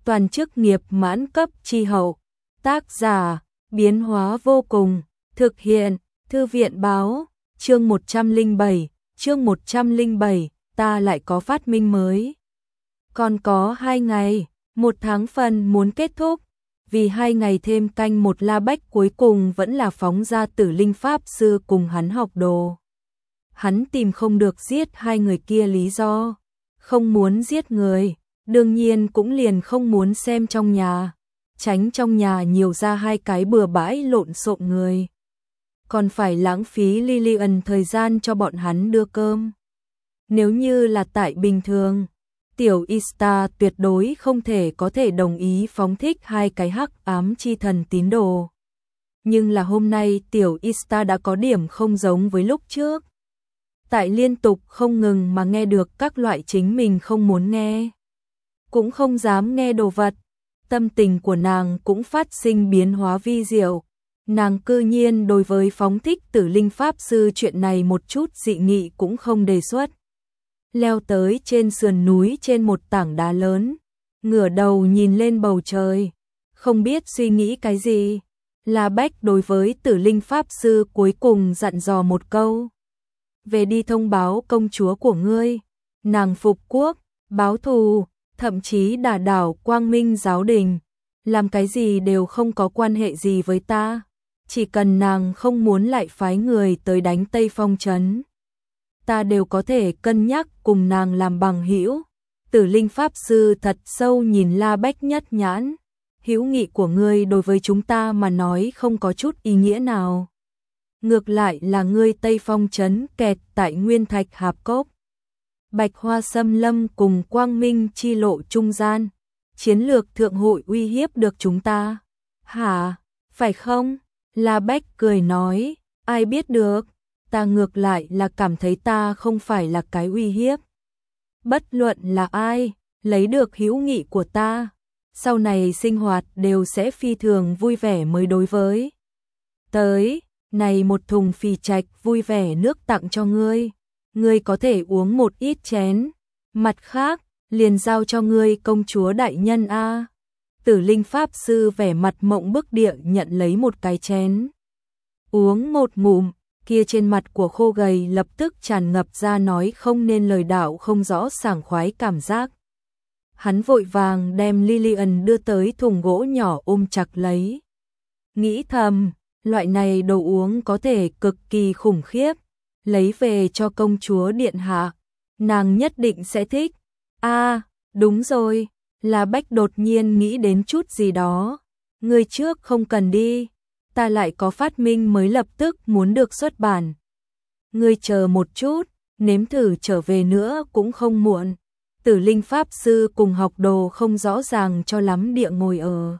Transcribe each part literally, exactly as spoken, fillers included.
toàn chức nghiệp mãn cấp chi hậu. Tác giả, biến hóa vô cùng, thực hiện, thư viện báo, chương một trăm lẻ bảy, chương một trăm lẻ bảy, ta lại có phát minh mới. Còn có hai ngày, một tháng phần muốn kết thúc, vì hai ngày thêm canh một La Bách cuối cùng vẫn là phóng ra Tử Linh Pháp Sư cùng hắn học đồ. Hắn tìm không được giết hai người kia lý do, không muốn giết người, đương nhiên cũng liền không muốn xem trong nhà, tránh trong nhà nhiều ra hai cái bừa bãi lộn xộn người. Còn phải lãng phí Lillian thời gian cho bọn hắn đưa cơm. Nếu như là tại bình thường, Tiểu Ista tuyệt đối không thể có thể đồng ý phóng thích hai cái hắc ám chi thần tín đồ. Nhưng là hôm nay Tiểu Ista đã có điểm không giống với lúc trước. Tại liên tục không ngừng mà nghe được các loại chính mình không muốn nghe, cũng không dám nghe đồ vật, tâm tình của nàng cũng phát sinh biến hóa vi diệu. Nàng cư nhiên đối với phóng thích Tử Linh Pháp Sư chuyện này một chút dị nghị cũng không đề xuất. Leo tới trên sườn núi trên một tảng đá lớn, ngửa đầu nhìn lên bầu trời, không biết suy nghĩ cái gì. La Bách đối với Tử Linh Pháp Sư cuối cùng dặn dò một câu: về đi thông báo công chúa của ngươi, nàng phục quốc, báo thù, thậm chí đả đảo Quang Minh giáo đình, làm cái gì đều không có quan hệ gì với ta, chỉ cần nàng không muốn lại phái người tới đánh Tây Phong trấn, ta đều có thể cân nhắc cùng nàng làm bằng hữu. Tử Linh Pháp Sư thật sâu nhìn La Bách nhất nhãn, hữu nghị của ngươi đối với chúng ta mà nói không có chút ý nghĩa nào. Ngược lại là ngươi Tây Phong trấn kẹt tại Nguyên Thạch Hạp Cốc, Bạch Hoa Xâm Lâm cùng Quang Minh chi lộ trung gian, chiến lược thượng hội uy hiếp được chúng ta. Hả, phải không? La Bách cười nói, ai biết được, ta ngược lại là cảm thấy ta không phải là cái uy hiếp. Bất luận là ai, lấy được hữu nghị của ta, sau này sinh hoạt đều sẽ phi thường vui vẻ mới đối với. Tới, này một thùng phì trạch vui vẻ nước tặng cho ngươi, ngươi có thể uống một ít chén, mặt khác, liền giao cho ngươi công chúa đại nhân a. Tử Linh Pháp Sư vẻ mặt mộng bức địa nhận lấy một cái chén. Uống một ngụm, kia trên mặt của khô gầy lập tức tràn ngập ra nói không nên lời đạo không rõ sảng khoái cảm giác. Hắn vội vàng đem Lillian đưa tới thùng gỗ nhỏ ôm chặt lấy. Nghĩ thầm, loại này đồ uống có thể cực kỳ khủng khiếp, lấy về cho công chúa điện hạ, nàng nhất định sẽ thích. A, à, đúng rồi, La Bách đột nhiên nghĩ đến chút gì đó. Ngươi trước không cần đi, ta lại có phát minh mới lập tức muốn được xuất bản. Ngươi chờ một chút, nếm thử trở về nữa cũng không muộn. Tử Linh Pháp Sư cùng học đồ không rõ ràng cho lắm địa ngồi ở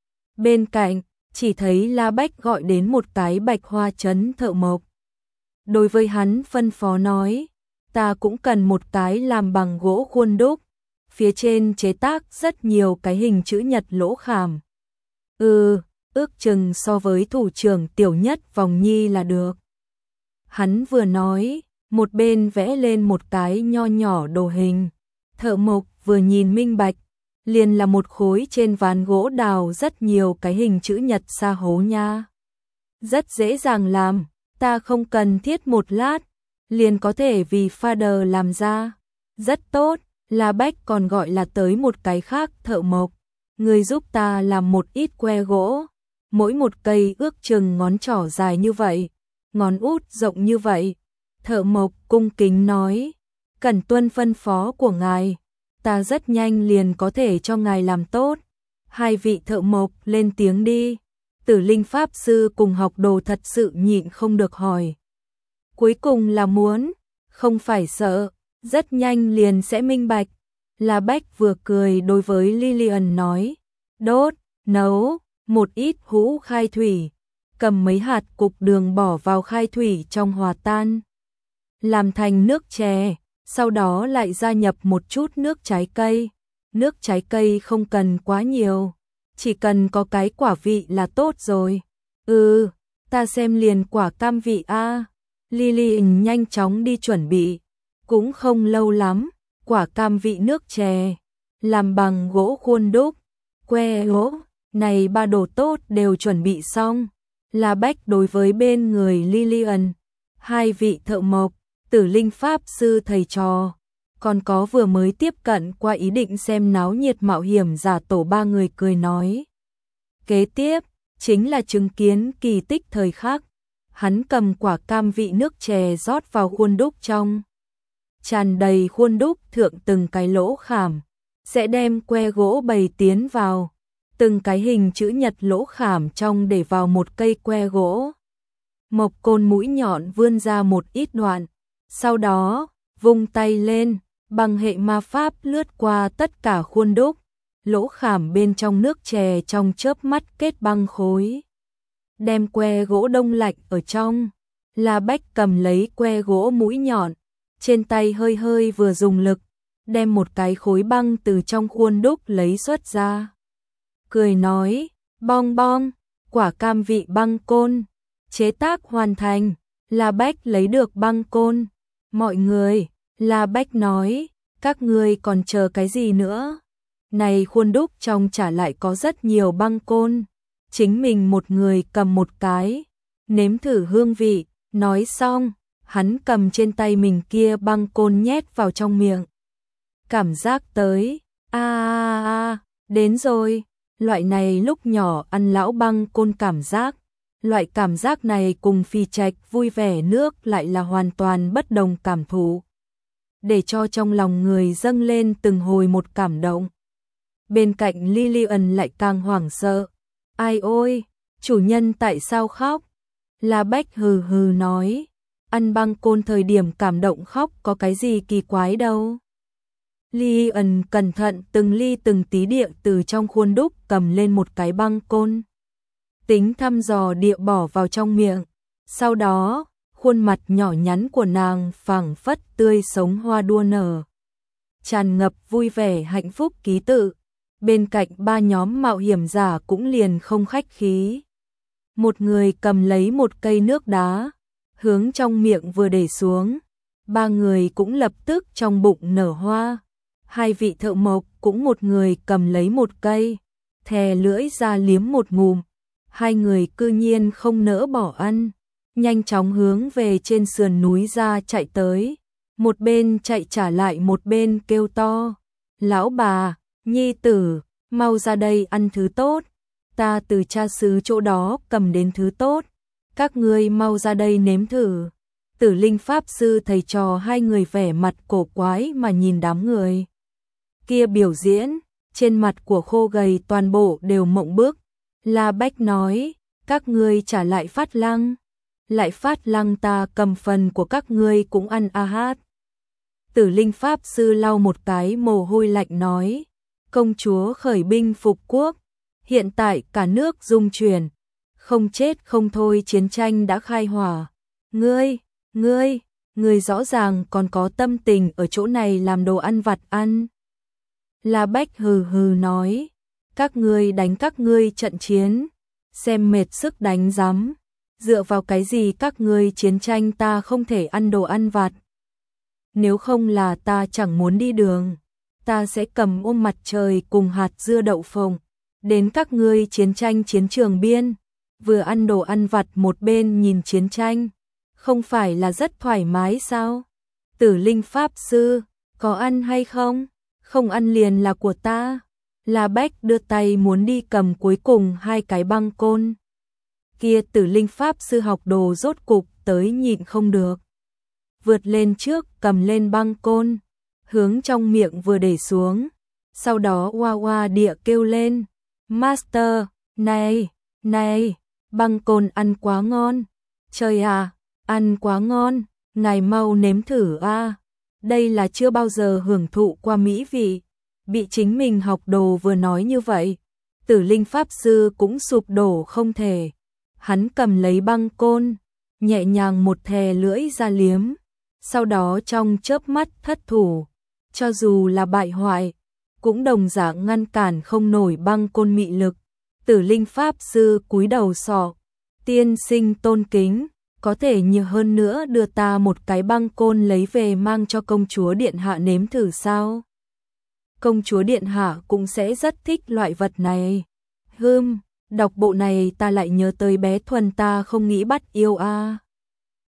bên cạnh, chỉ thấy La Bách gọi đến một cái Bạch Hoa trấn thợ mộc. Đối với hắn phân phó nói, ta cũng cần một cái làm bằng gỗ khuôn đúc, phía trên chế tác rất nhiều cái hình chữ nhật lỗ khảm. Ừ, ước chừng so với thủ trưởng tiểu nhất vòng nhi là được. Hắn vừa nói, một bên vẽ lên một cái nho nhỏ đồ hình. Thợ mộc vừa nhìn minh bạch, liền là một khối trên ván gỗ đào rất nhiều cái hình chữ nhật sa hố nha. Rất dễ dàng làm, ta không cần thiết một lát, liền có thể vì father làm ra. Rất tốt, La Bách còn gọi là tới một cái khác thợ mộc. Người giúp ta làm một ít que gỗ, mỗi một cây ước chừng ngón trỏ dài như vậy, ngón út rộng như vậy. Thợ mộc cung kính nói, cần tuân phân phó của ngài, ta rất nhanh liền có thể cho ngài làm tốt. Hai vị thợ mộc lên tiếng đi. Tử Linh Pháp Sư cùng học đồ thật sự nhịn không được hỏi. Cuối cùng là muốn, không phải sợ, rất nhanh liền sẽ minh bạch. La Bách vừa cười đối với Lillian nói, đốt, nấu, một ít hũ khai thủy, cầm mấy hạt cục đường bỏ vào khai thủy trong hòa tan, làm thành nước chè, sau đó lại gia nhập một chút nước trái cây. Nước trái cây không cần quá nhiều, chỉ cần có cái quả vị là tốt rồi. Ừ, ta xem liền quả cam vị a. Lillian nhanh chóng đi chuẩn bị, cũng không lâu lắm, quả cam vị nước chè, làm bằng gỗ khuôn đúc, que gỗ, này ba đồ tốt đều chuẩn bị xong. La Bách đối với bên người Lillian, hai vị thợ mộc, Tử Linh Pháp Sư thầy trò, còn có vừa mới tiếp cận qua ý định xem náo nhiệt mạo hiểm giả tổ ba người cười nói. Kế tiếp, chính là chứng kiến kỳ tích thời khắc. Hắn cầm quả cam vị nước chè rót vào khuôn đúc trong. Tràn đầy khuôn đúc thượng từng cái lỗ khảm, sẽ đem que gỗ bày tiến vào. Từng cái hình chữ nhật lỗ khảm trong để vào một cây que gỗ. Mộc côn mũi nhọn vươn ra một ít đoạn, sau đó, vung tay lên, bằng hệ ma pháp lướt qua tất cả khuôn đúc, lỗ khảm bên trong nước chè trong chớp mắt kết băng khối. Đem que gỗ đông lạnh ở trong, La Bách cầm lấy que gỗ mũi nhọn, trên tay hơi hơi vừa dùng lực, đem một cái khối băng từ trong khuôn đúc lấy xuất ra. Cười nói, bong bong, quả cam vị băng côn, chế tác hoàn thành. La Bách lấy được băng côn. Mọi người, La Bách nói, các ngươi còn chờ cái gì nữa? Này khuôn đúc trong trả lại có rất nhiều băng côn. Chính mình một người cầm một cái, nếm thử hương vị. Nói xong, hắn cầm trên tay mình kia băng côn nhét vào trong miệng. Cảm giác tới, a a a, đến rồi. Loại này lúc nhỏ ăn lão băng côn cảm giác. Loại cảm giác này cùng Phi Trạch vui vẻ nước lại là hoàn toàn bất đồng cảm thụ. Để cho trong lòng người dâng lên từng hồi một cảm động. Bên cạnh Lillian lại càng hoảng sợ. Ai ôi, chủ nhân tại sao khóc? La Bách hừ hừ nói. Ăn băng côn thời điểm cảm động khóc có cái gì kỳ quái đâu. Lillian cẩn thận từng ly từng tí địa từ trong khuôn đúc cầm lên một cái băng côn. Tính thăm dò địa bỏ vào trong miệng. Sau đó, khuôn mặt nhỏ nhắn của nàng phảng phất tươi sống hoa đua nở. Tràn ngập vui vẻ hạnh phúc ký tự. Bên cạnh ba nhóm mạo hiểm giả cũng liền không khách khí. Một người cầm lấy một cây nước đá, hướng trong miệng vừa để xuống. Ba người cũng lập tức trong bụng nở hoa. Hai vị thợ mộc cũng một người cầm lấy một cây, thè lưỡi ra liếm một ngụm. Hai người cư nhiên không nỡ bỏ ăn, nhanh chóng hướng về trên sườn núi ra chạy tới. Một bên chạy trả lại một bên kêu to. Lão bà, nhi tử, mau ra đây ăn thứ tốt. Ta từ cha xứ chỗ đó cầm đến thứ tốt. Các ngươi mau ra đây nếm thử. Tử Linh Pháp Sư thầy trò hai người vẻ mặt cổ quái mà nhìn đám người kia biểu diễn. Trên mặt của khô gầy toàn bộ đều mộng bức. La Bách nói, các ngươi trả lại phát lăng. Lại phát lăng ta cầm phần của các ngươi cũng ăn a hát. Tử Linh Pháp Sư lau một cái mồ hôi lạnh nói, công chúa khởi binh phục quốc. Hiện tại cả nước rung chuyển. Không chết không thôi chiến tranh đã khai hỏa. Ngươi, ngươi, ngươi rõ ràng còn có tâm tình ở chỗ này làm đồ ăn vặt ăn. La Bách hừ hừ nói, các ngươi đánh các ngươi trận chiến, xem mệt sức đánh rắm, dựa vào cái gì các ngươi chiến tranh ta không thể ăn đồ ăn vặt. Nếu không là ta chẳng muốn đi đường, ta sẽ cầm ôm mặt trời cùng hạt dưa đậu phộng, đến các ngươi chiến tranh chiến trường biên, vừa ăn đồ ăn vặt một bên nhìn chiến tranh, không phải là rất thoải mái sao? Tử Linh Pháp Sư, có ăn hay không? Không ăn liền là của ta. La Bách đưa tay muốn đi cầm cuối cùng hai cái băng côn. Kia Tử Linh Pháp Sư học đồ rốt cục tới nhịn không được. Vượt lên trước cầm lên băng côn, hướng trong miệng vừa để xuống. Sau đó oa oa địa kêu lên, Master, này, này, băng côn ăn quá ngon. Trời à, ăn quá ngon, ngài mau nếm thử a. Đây là chưa bao giờ hưởng thụ qua mỹ vị. Bị chính mình học đồ vừa nói như vậy, Tử Linh Pháp Sư cũng sụp đổ không thể. Hắn cầm lấy băng côn, nhẹ nhàng một thè lưỡi ra liếm, sau đó trong chớp mắt thất thủ. Cho dù là bại hoại, cũng đồng dạng ngăn cản không nổi băng côn mị lực. Tử Linh Pháp Sư cúi đầu sọ, tiên sinh tôn kính, có thể nhiều hơn nữa đưa ta một cái băng côn lấy về mang cho công chúa điện hạ nếm thử sao? công chúa điện hạ cũng sẽ rất thích loại vật này. Hừm, đọc bộ này ta lại nhớ tới bé Thuần ta không nghĩ bắt yêu a.